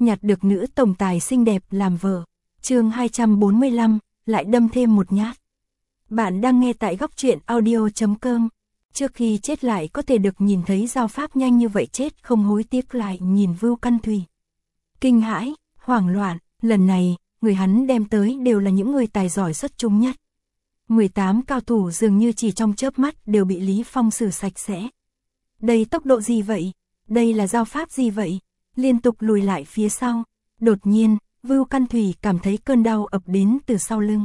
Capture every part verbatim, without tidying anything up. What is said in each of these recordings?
nhặt được nữ tổng tài xinh đẹp làm vợ. Chương hai trăm bốn mươi lăm, lại đâm thêm một nhát. Bạn đang nghe tại góc truyện audio chấm com. Trước khi chết lại có thể được nhìn thấy giao pháp nhanh như vậy, chết không hối tiếc. Lại nhìn Vưu Căn Thủy, kinh hãi, hoảng loạn, lần này, người hắn đem tới đều là những người tài giỏi xuất chúng nhất. mười tám cao thủ dường như chỉ trong chớp mắt đều bị Lý Phong xử sạch sẽ. Đây tốc độ gì vậy? Đây là giao pháp gì vậy? Liên tục lùi lại phía sau. Đột nhiên, Vưu Căn Thủy cảm thấy cơn đau ập đến từ sau lưng.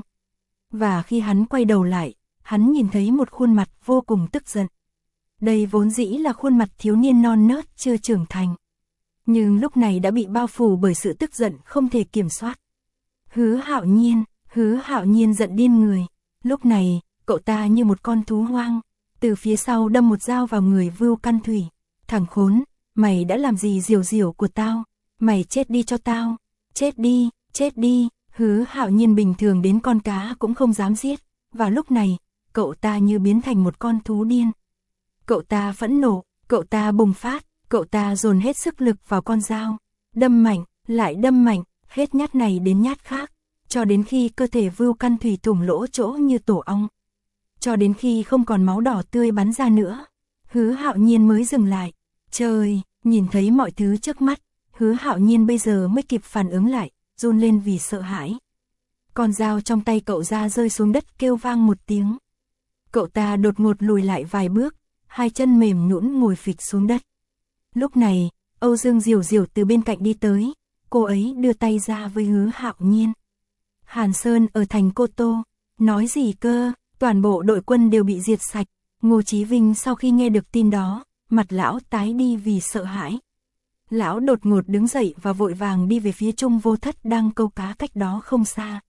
Và khi hắn quay đầu lại, hắn nhìn thấy một khuôn mặt vô cùng tức giận. Đây vốn dĩ là khuôn mặt thiếu niên non nớt chưa trưởng thành, nhưng lúc này đã bị bao phủ bởi sự tức giận không thể kiểm soát. Hứa Hạo Nhiên, Hứa Hạo Nhiên giận điên người. Lúc này, cậu ta như một con thú hoang, từ phía sau đâm một dao vào người Vưu Căn Thủy. Thằng khốn, mày đã làm gì diều diều của tao? Mày chết đi cho tao, chết đi, chết đi. Hứa Hạo Nhiên bình thường đến con cá cũng không dám giết, và lúc này, cậu ta như biến thành một con thú điên. Cậu ta phẫn nộ, cậu ta bùng phát, cậu ta dồn hết sức lực vào con dao, đâm mạnh, lại đâm mạnh, hết nhát này đến nhát khác, cho đến khi cơ thể Vưu Căn Thủy thủng lỗ chỗ như tổ ong. Cho đến khi không còn máu đỏ tươi bắn ra nữa, Hứa Hạo Nhiên mới dừng lại. Trời, nhìn thấy mọi thứ trước mắt, Hứa Hạo Nhiên bây giờ mới kịp phản ứng lại, run lên vì sợ hãi. Con dao trong tay cậu ra rơi xuống đất kêu vang một tiếng. Cậu ta đột ngột lùi lại vài bước, hai chân mềm nhũn ngồi phịch xuống đất. Lúc này, Âu Dương Diểu Diểu từ bên cạnh đi tới, cô ấy đưa tay ra với Hứa Hạo Nhiên. Hàn Sơn ở thành Cô Tô, nói gì cơ, toàn bộ đội quân đều bị diệt sạch. Ngô Chí Vinh sau khi nghe được tin đó, mặt lão tái đi vì sợ hãi. Lão đột ngột đứng dậy và vội vàng đi về phía Trung Vô Thất đang câu cá cách đó không xa.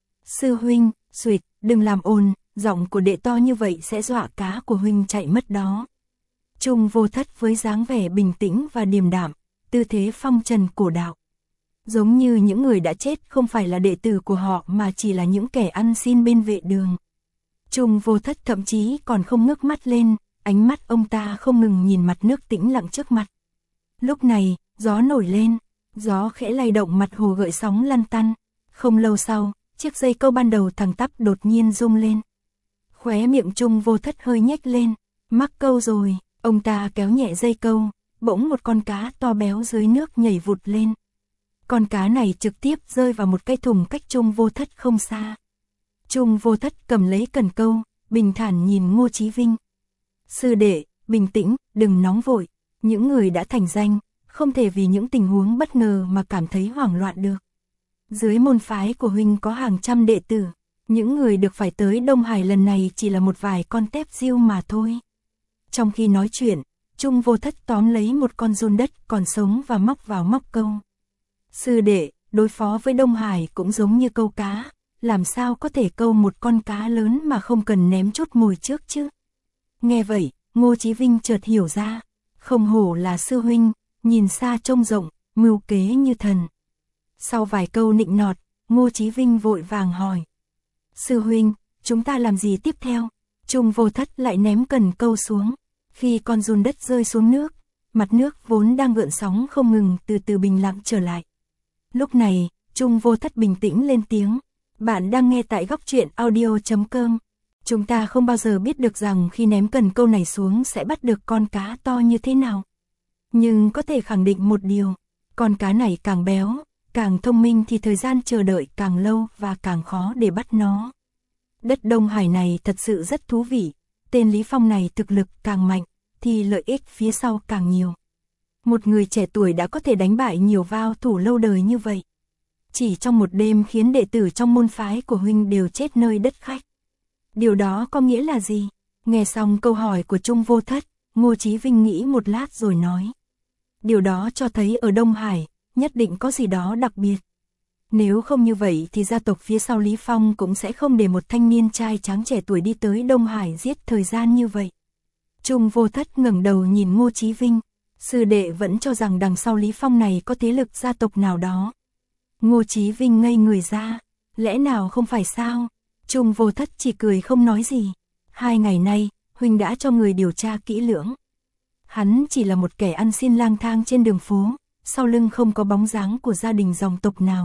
Sư huynh, xuỵt, đừng làm ồn, giọng của đệ to như vậy sẽ dọa cá của huynh chạy mất đó. Trung Vô Thất với dáng vẻ bình tĩnh và điềm đạm, tư thế phong trần cổ đạo. Giống như những người đã chết không phải là đệ tử của họ mà chỉ là những kẻ ăn xin bên vệ đường. Trung Vô Thất thậm chí còn không ngước mắt lên, ánh mắt ông ta không ngừng nhìn mặt nước tĩnh lặng trước mặt. Lúc này, gió nổi lên, gió khẽ lay động mặt hồ gợn sóng lăn tăn. Không lâu sau, chiếc dây câu ban đầu thẳng tắp đột nhiên rung lên. Khóe miệng Trung Vô Thất hơi nhếch lên, mắc câu rồi, ông ta kéo nhẹ dây câu, bỗng một con cá to béo dưới nước nhảy vụt lên. Con cá này trực tiếp rơi vào một cái thùng cách Trung Vô Thất không xa. Trung Vô Thất cầm lấy cần câu, bình thản nhìn Ngô Chí Vinh. Sư đệ, bình tĩnh, đừng nóng vội. Những người đã thành danh, không thể vì những tình huống bất ngờ mà cảm thấy hoảng loạn được. Dưới môn phái của huynh có hàng trăm đệ tử, những người được phải tới Đông Hải lần này chỉ là một vài con tép diêu mà thôi. Trong khi nói chuyện, Trung Vô Thất tóm lấy một con giun đất còn sống và móc vào móc câu. Sư đệ, đối phó với Đông Hải cũng giống như câu cá, làm sao có thể câu một con cá lớn mà không cần ném chút mồi trước chứ? Nghe vậy, Ngô Chí Vinh chợt hiểu ra, không hổ là sư huynh, nhìn xa trông rộng, mưu kế như thần. Sau vài câu nịnh nọt, Ngô Chí Vinh vội vàng hỏi. Sư huynh, chúng ta làm gì tiếp theo? Trung Vô Thất lại ném cần câu xuống. Khi con giun đất rơi xuống nước, mặt nước vốn đang gợn sóng không ngừng từ từ bình lặng trở lại. Lúc này, Trung Vô Thất bình tĩnh lên tiếng. Bạn đang nghe tại góc truyện audio chấm com. Chúng ta không bao giờ biết được rằng khi ném cần câu này xuống sẽ bắt được con cá to như thế nào. Nhưng có thể khẳng định một điều, con cá này càng béo, càng thông minh thì thời gian chờ đợi càng lâu và càng khó để bắt nó. Đất Đông Hải này thật sự rất thú vị, tên Lý Phong này thực lực càng mạnh, thì lợi ích phía sau càng nhiều. Một người trẻ tuổi đã có thể đánh bại nhiều cao thủ lâu đời như vậy. Chỉ trong một đêm khiến đệ tử trong môn phái của huynh đều chết nơi đất khách. Điều đó có nghĩa là gì? Nghe xong câu hỏi của Trung Vô Thất, Ngô Chí Vinh nghĩ một lát rồi nói. Điều đó cho thấy ở Đông Hải, nhất định có gì đó đặc biệt. Nếu không như vậy thì gia tộc phía sau Lý Phong cũng sẽ không để một thanh niên trai tráng trẻ tuổi đi tới Đông Hải giết thời gian như vậy. Trung Vô Thất ngẩng đầu nhìn Ngô Chí Vinh. Sư đệ vẫn cho rằng đằng sau Lý Phong này có thế lực gia tộc nào đó. Ngô Chí Vinh ngây người ra. Lẽ nào không phải sao? Trung Vô Thất chỉ cười không nói gì. Hai ngày nay, huynh đã cho người điều tra kỹ lưỡng. Hắn chỉ là một kẻ ăn xin lang thang trên đường phố, sau lưng không có bóng dáng của gia đình dòng tộc nào.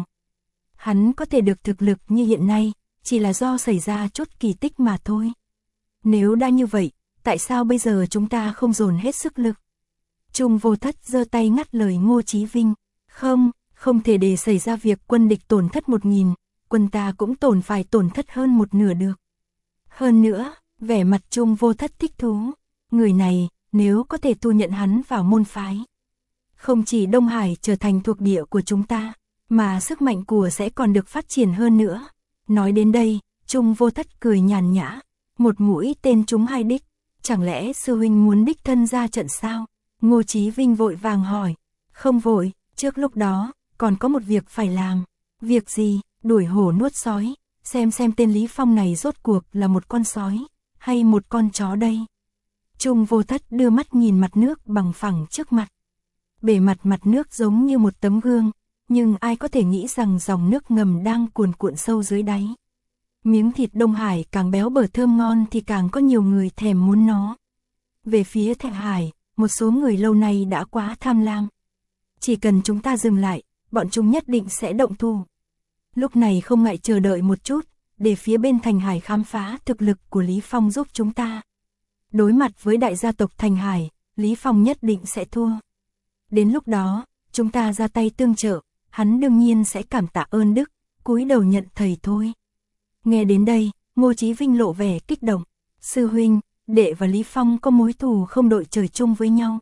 Hắn có thể được thực lực như hiện nay, chỉ là do xảy ra chút kỳ tích mà thôi. Nếu đã như vậy, tại sao bây giờ chúng ta không dồn hết sức lực? Trung Vô Thất giơ tay ngắt lời Ngô Chí Vinh. Không, không thể để xảy ra việc quân địch tổn thất một nghìn, quân ta cũng tổn phải tổn thất hơn một nửa được. Hơn nữa, vẻ mặt Trung Vô Thất thích thú. Người này, nếu có thể thu nhận hắn vào môn phái, không chỉ Đông Hải trở thành thuộc địa của chúng ta, mà sức mạnh của sẽ còn được phát triển hơn nữa. Nói đến đây, Trung Vô Thất cười nhàn nhã, một mũi tên trúng hai đích, chẳng lẽ sư huynh muốn đích thân ra trận sao? Ngô Chí Vinh vội vàng hỏi. Không vội, trước lúc đó, còn có một việc phải làm. Việc gì? Đuổi hổ nuốt sói, xem xem tên Lý Phong này rốt cuộc là một con sói, hay một con chó đây? Trung Vô Thất đưa mắt nhìn mặt nước bằng phẳng trước mặt. Bề mặt mặt nước giống như một tấm gương, nhưng ai có thể nghĩ rằng dòng nước ngầm đang cuồn cuộn sâu dưới đáy. Miếng thịt Đông Hải càng béo bở thơm ngon thì càng có nhiều người thèm muốn nó. Về phía Thạch Hải, một số người lâu nay đã quá tham lam. Chỉ cần chúng ta dừng lại, bọn chúng nhất định sẽ động thủ. Lúc này không ngại chờ đợi một chút, để phía bên Thành Hải khám phá thực lực của Lý Phong giúp chúng ta. Đối mặt với đại gia tộc Thành Hải, Lý Phong nhất định sẽ thua. Đến lúc đó, chúng ta ra tay tương trợ, hắn đương nhiên sẽ cảm tạ ơn đức, cúi đầu nhận thầy thôi. Nghe đến đây, Ngô Chí Vinh lộ vẻ kích động. Sư huynh, đệ và Lý Phong có mối thù không đội trời chung với nhau.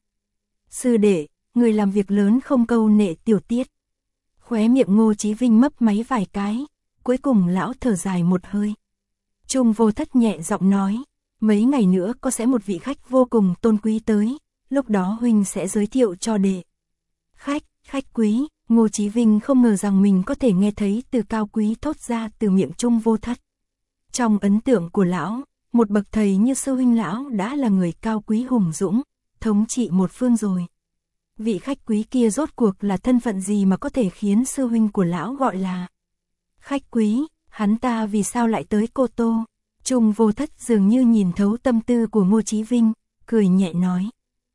Sư đệ, người làm việc lớn không câu nệ tiểu tiết. Khóe miệng Ngô Chí Vinh mấp máy vài cái, cuối cùng lão thở dài một hơi. Trung Vô Thất nhẹ giọng nói, mấy ngày nữa có sẽ một vị khách vô cùng tôn quý tới, lúc đó huynh sẽ giới thiệu cho đệ. Khách, khách quý, Ngô Chí Vinh không ngờ rằng mình có thể nghe thấy từ cao quý thốt ra từ miệng Trung Vô Thất. Trong ấn tượng của lão, một bậc thầy như sư huynh lão đã là người cao quý hùng dũng, thống trị một phương rồi. Vị khách quý kia rốt cuộc là thân phận gì mà có thể khiến sư huynh của lão gọi là khách quý? Hắn ta vì sao lại tới Cô Tô? Trung Vô Thất dường như nhìn thấu tâm tư của Ngô Chí Vinh, cười nhẹ nói.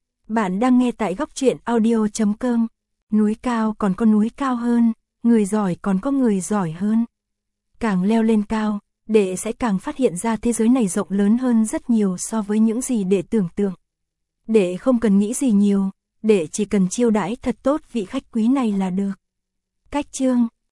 Bạn đang nghe tại góc truyện audio chấm com. Núi cao còn có núi cao hơn, người giỏi còn có người giỏi hơn. Càng leo lên cao, đệ sẽ càng phát hiện ra thế giới này rộng lớn hơn rất nhiều so với những gì đệ tưởng tượng. Đệ không cần nghĩ gì nhiều, đệ chỉ cần chiêu đãi thật tốt vị khách quý này là được. Cách chương